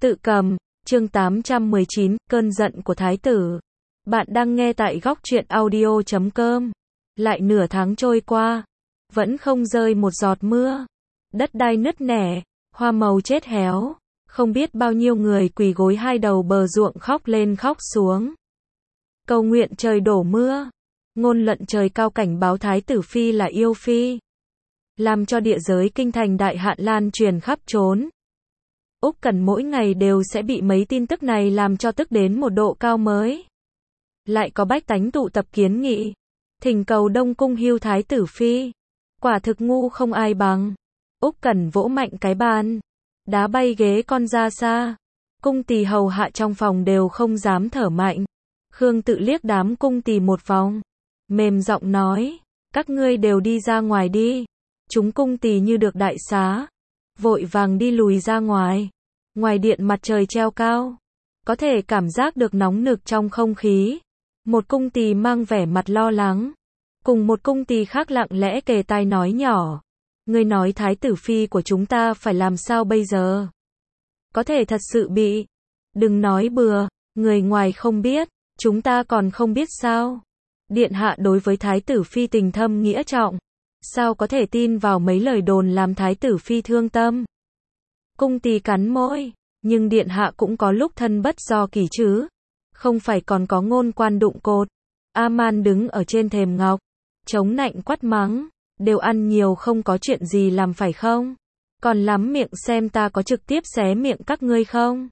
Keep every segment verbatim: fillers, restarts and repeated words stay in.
Tự cầm, chương tám trăm mười chín, cơn giận của thái tử. Bạn đang nghe tại góc truyện audio chấm com. Lại nửa tháng trôi qua, vẫn không rơi một giọt mưa. Đất đai nứt nẻ, hoa màu chết héo. Không biết bao nhiêu người quỳ gối hai đầu bờ ruộng khóc lên khóc xuống. Cầu nguyện trời đổ mưa. Ngôn luận trời cao cảnh báo thái tử phi là yêu phi. Làm cho địa giới kinh thành đại hạn lan truyền khắp trốn. Úc Cẩn mỗi ngày đều sẽ bị mấy tin tức này làm cho tức đến một độ cao mới. Lại có bách tánh tụ tập kiến nghị, thỉnh cầu Đông Cung hưu thái tử phi. Quả thực ngu không ai bằng. Úc Cẩn vỗ mạnh cái bàn, đá bay ghế con ra xa. Cung tỳ hầu hạ trong phòng đều không dám thở mạnh. Khương Tự liếc đám cung tỳ một vòng, mềm giọng nói, các ngươi đều đi ra ngoài đi. Chúng cung tỳ như được đại xá, vội vàng đi lùi ra ngoài. Ngoài điện mặt trời treo cao, có thể cảm giác được nóng nực trong không khí. Một cung tỳ mang vẻ mặt lo lắng, cùng một cung tỳ khác lặng lẽ kề tai nói nhỏ, ngươi nói thái tử phi của chúng ta phải làm sao bây giờ? Có thể thật sự bị, đừng nói bừa, người ngoài không biết, chúng ta còn không biết sao? Điện hạ đối với thái tử phi tình thâm nghĩa trọng, sao có thể tin vào mấy lời đồn làm thái tử phi thương tâm? Cung tỳ cắn môi, nhưng điện hạ cũng có lúc thân bất do kỳ chứ, không phải còn có ngôn quan đụng cột. A-man đứng ở trên thềm ngọc, chống nạnh quát mắng, đều ăn nhiều không có chuyện gì làm phải không? Còn lắm miệng xem ta có trực tiếp xé miệng các ngươi không?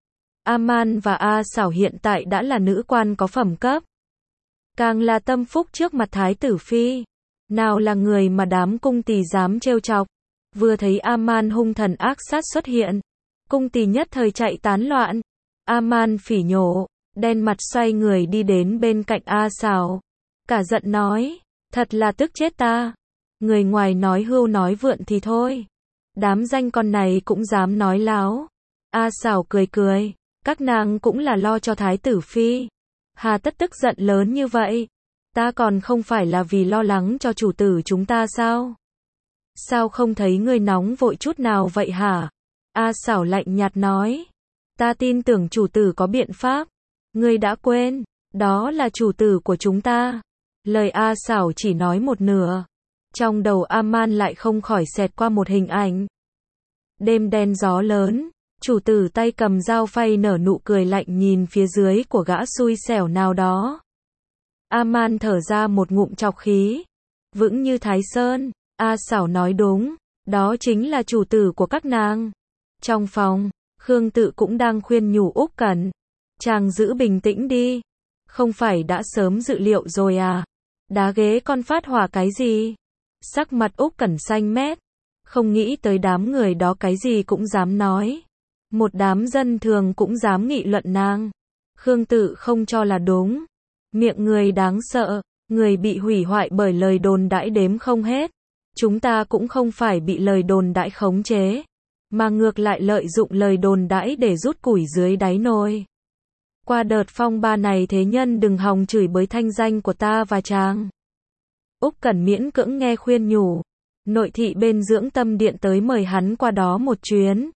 A-man và A Xảo hiện tại đã là nữ quan có phẩm cấp, càng là tâm phúc trước mặt thái tử phi. Nào là người mà đám cung tỳ dám trêu chọc. Vừa thấy A-man hung thần ác sát xuất hiện, cung tỳ nhất thời chạy tán loạn. A-man phỉ nhổ, đen mặt xoay người đi đến bên cạnh A Xảo, cả giận nói, thật là tức chết ta. Người ngoài nói hưu nói vượn thì thôi, đám danh con này cũng dám nói láo. A Xảo cười cười, các nàng cũng là lo cho thái tử phi, hà tất tức giận lớn như vậy? Ta còn không phải là vì lo lắng cho chủ tử chúng ta sao? Sao không thấy ngươi nóng vội chút nào vậy hả? A Xảo lạnh nhạt nói, ta tin tưởng chủ tử có biện pháp. Ngươi đã quên, đó là chủ tử của chúng ta. Lời A Xảo chỉ nói một nửa, trong đầu A-man lại không khỏi xẹt qua một hình ảnh. Đêm đen gió lớn, chủ tử tay cầm dao phay nở nụ cười lạnh nhìn phía dưới của gã xui xẻo nào đó. A-man thở ra một ngụm trọc khí, vững như Thái Sơn. A Xảo nói đúng, đó chính là chủ tử của các nàng. Trong phòng, Khương Tự cũng đang khuyên nhủ Úc Cẩn, chàng giữ bình tĩnh đi, không phải đã sớm dự liệu rồi à? Đá ghế con phát hỏa cái gì? Sắc mặt Úc Cẩn xanh mét, không nghĩ tới đám người đó cái gì cũng dám nói, một đám dân thường cũng dám nghị luận nàng. Khương Tự không cho là đúng, miệng người đáng sợ, người bị hủy hoại bởi lời đồn đãi đếm không hết. Chúng ta cũng không phải bị lời đồn đãi khống chế, mà ngược lại lợi dụng lời đồn đãi để rút củi dưới đáy nồi. Qua đợt phong ba này thế nhân đừng hòng chửi bới thanh danh của ta và chàng. Úc Cẩn miễn cưỡng nghe khuyên nhủ, nội thị bên dưỡng tâm điện tới mời hắn qua đó một chuyến.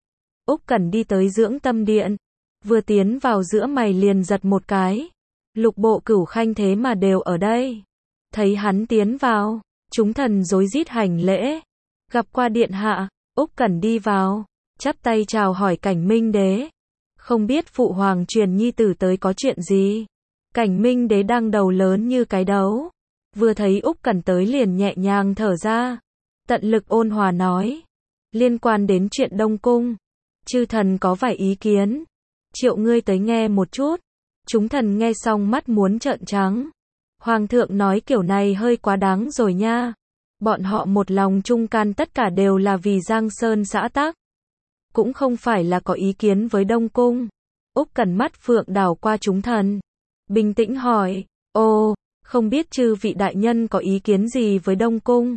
Úc Cẩn đi tới dưỡng tâm điện, vừa tiến vào giữa mày liền giật một cái. Lục bộ cửu khanh thế mà đều ở đây. Thấy hắn tiến vào, chúng thần rối rít hành lễ. Gặp qua điện hạ. Úc Cẩn đi vào, chắp tay chào hỏi Cảnh Minh đế. Không biết phụ hoàng truyền nhi tử tới có chuyện gì? Cảnh Minh đế đang đầu lớn như cái đấu, vừa thấy Úc Cẩn tới liền nhẹ nhàng thở ra, tận lực ôn hòa nói, liên quan đến chuyện Đông Cung, chư thần có vài ý kiến, triệu ngươi tới nghe một chút. Chúng thần nghe xong mắt muốn trợn trắng. Hoàng thượng nói kiểu này hơi quá đáng rồi nha. Bọn họ một lòng trung can tất cả đều là vì Giang Sơn xã tắc, cũng không phải là có ý kiến với Đông Cung. Úc Cẩn mắt phượng đảo qua chúng thần, bình tĩnh hỏi, ô, không biết chư vị đại nhân có ý kiến gì với Đông Cung?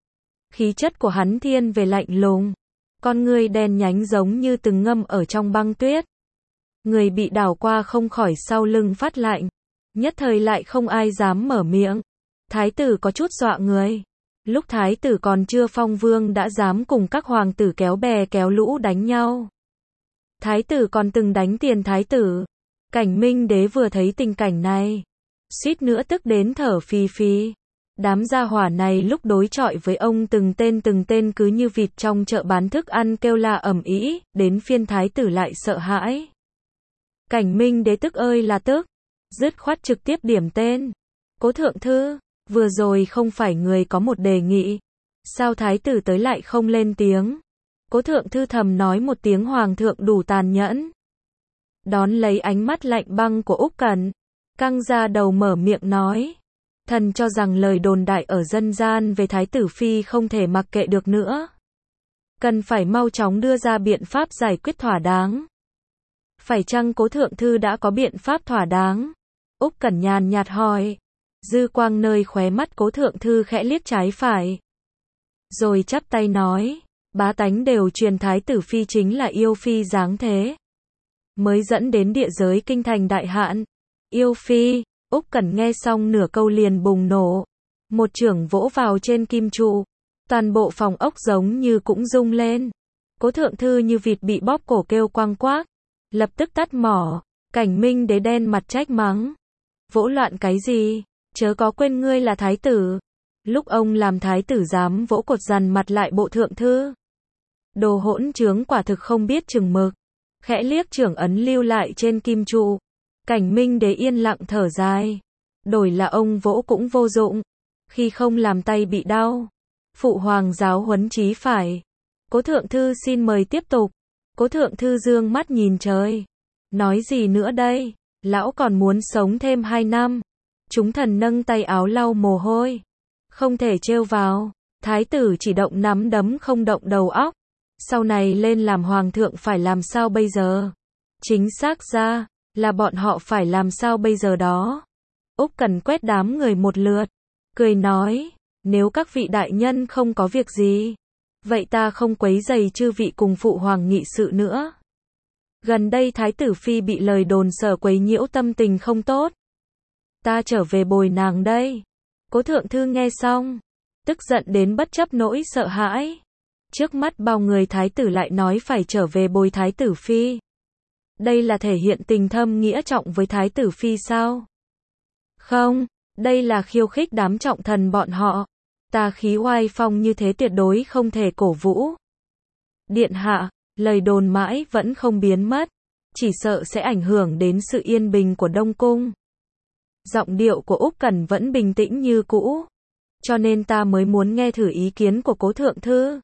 Khí chất của hắn thiên về lạnh lùng, con ngươi đen nhánh giống như từng ngâm ở trong băng tuyết. Người bị đảo qua không khỏi sau lưng phát lạnh, nhất thời lại không ai dám mở miệng. Thái tử có chút dọa người. Lúc thái tử còn chưa phong vương đã dám cùng các hoàng tử kéo bè kéo lũ đánh nhau. Thái tử còn từng đánh tiền thái tử. Cảnh Minh Đế vừa thấy tình cảnh này, suýt nữa tức đến thở phì phì. Đám gia hỏa này lúc đối chọi với ông từng tên từng tên cứ như vịt trong chợ bán thức ăn kêu la ầm ĩ, đến phiên thái tử lại sợ hãi. Cảnh Minh Đế tức ơi là tức, dứt khoát trực tiếp điểm tên. Cố thượng thư, vừa rồi không phải người có một đề nghị, sao thái tử tới lại không lên tiếng? Cố thượng thư thầm nói một tiếng hoàng thượng đủ tàn nhẫn. Đón lấy ánh mắt lạnh băng của Úc Cẩn, căng ra đầu mở miệng nói. Thần cho rằng lời đồn đại ở dân gian về thái tử phi không thể mặc kệ được nữa. Cần phải mau chóng đưa ra biện pháp giải quyết thỏa đáng. Phải chăng cố thượng thư đã có biện pháp thỏa đáng? Úc Cẩn nhàn nhạt hỏi. Dư quang nơi khóe mắt cố thượng thư khẽ liếc trái phải. Rồi chắp tay nói. Bá tánh đều truyền thái tử phi chính là yêu phi dáng thế, mới dẫn đến địa giới kinh thành đại hạn. Yêu phi, Úc Cẩn nghe xong nửa câu liền bùng nổ. Một chưởng vỗ vào trên kim trụ. Toàn bộ phòng ốc giống như cũng rung lên. Cố thượng thư như vịt bị bóp cổ kêu quang quác. Lập tức tắt mỏ. Cảnh Minh Đế đen mặt trách mắng. Vỗ loạn cái gì? Chớ có quên ngươi là thái tử. Lúc ông làm thái tử dám vỗ cột dằn mặt lại bộ thượng thư. Đồ hỗn trướng quả thực không biết chừng mực. Khẽ liếc trưởng ấn lưu lại trên kim trụ. Cảnh Minh Đế yên lặng thở dài. Đổi là ông vỗ cũng vô dụng. Khi không làm tay bị đau. Phụ hoàng giáo huấn chí phải. Cố thượng thư xin mời tiếp tục. Cố thượng thư dương mắt nhìn trời. Nói gì nữa đây? Lão còn muốn sống thêm hai năm. Chúng thần nâng tay áo lau mồ hôi. Không thể trêu vào. Thái tử chỉ động nắm đấm không động đầu óc. Sau này lên làm hoàng thượng phải làm sao bây giờ? Chính xác ra, là bọn họ phải làm sao bây giờ đó? Úc Cẩn quét đám người một lượt, cười nói, nếu các vị đại nhân không có việc gì, vậy ta không quấy rầy chư vị cùng phụ hoàng nghị sự nữa. Gần đây thái tử phi bị lời đồn sở quấy nhiễu tâm tình không tốt. Ta trở về bồi nàng đây. Cố thượng thư nghe xong, tức giận đến bất chấp nỗi sợ hãi. Trước mắt bao người thái tử lại nói phải trở về bồi thái tử phi. Đây là thể hiện tình thâm nghĩa trọng với thái tử phi sao? Không, đây là khiêu khích đám trọng thần bọn họ. Tà khí oai phong như thế tuyệt đối không thể cổ vũ. Điện hạ, lời đồn mãi vẫn không biến mất, chỉ sợ sẽ ảnh hưởng đến sự yên bình của Đông Cung. Giọng điệu của Úc Cẩn vẫn bình tĩnh như cũ, cho nên ta mới muốn nghe thử ý kiến của cố thượng thư.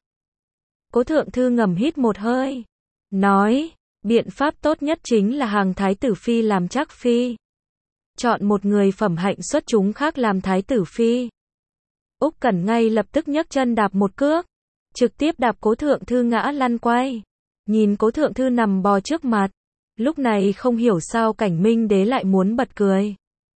Cố thượng thư ngầm hít một hơi, nói, biện pháp tốt nhất chính là hàng thái tử phi làm trác phi. Chọn một người phẩm hạnh xuất chúng khác làm thái tử phi. Úc Cẩn ngay lập tức nhấc chân đạp một cước, trực tiếp đạp cố thượng thư ngã lăn quay. Nhìn cố thượng thư nằm bò trước mặt, lúc này không hiểu sao Cảnh Minh Đế lại muốn bật cười.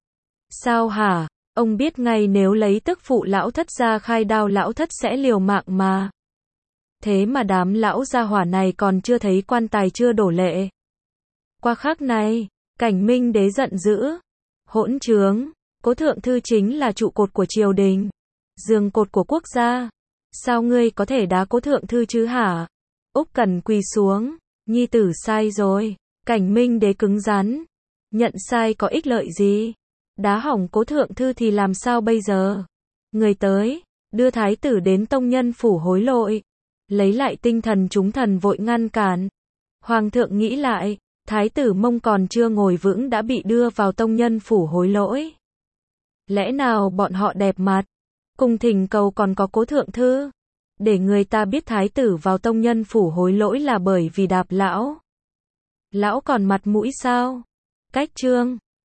Sao hả? Ông biết ngay nếu lấy tức phụ lão thất ra khai đao lão thất sẽ liều mạng mà. Thế mà đám lão gia hỏa này còn chưa thấy quan tài chưa đổ lệ. Qua khắc này, Cảnh Minh Đế giận dữ. Hỗn trướng, cố thượng thư chính là trụ cột của triều đình, giường cột của quốc gia. Sao ngươi có thể đá cố thượng thư chứ hả? Úc Cẩn quỳ xuống, nhi tử sai rồi. Cảnh Minh Đế cứng rắn. Nhận sai có ích lợi gì? Đá hỏng cố thượng thư thì làm sao bây giờ? Người tới, đưa thái tử đến tông nhân phủ hối lỗi. Lấy lại tinh thần chúng thần vội ngăn cản. Hoàng thượng nghĩ lại, thái tử Mông còn chưa ngồi vững đã bị đưa vào tông nhân phủ hối lỗi. Lẽ nào bọn họ đẹp mặt? Cùng thỉnh cầu còn có cố thượng thư. Để người ta biết thái tử vào tông nhân phủ hối lỗi là bởi vì đạp lão. Lão còn mặt mũi sao? Cách chương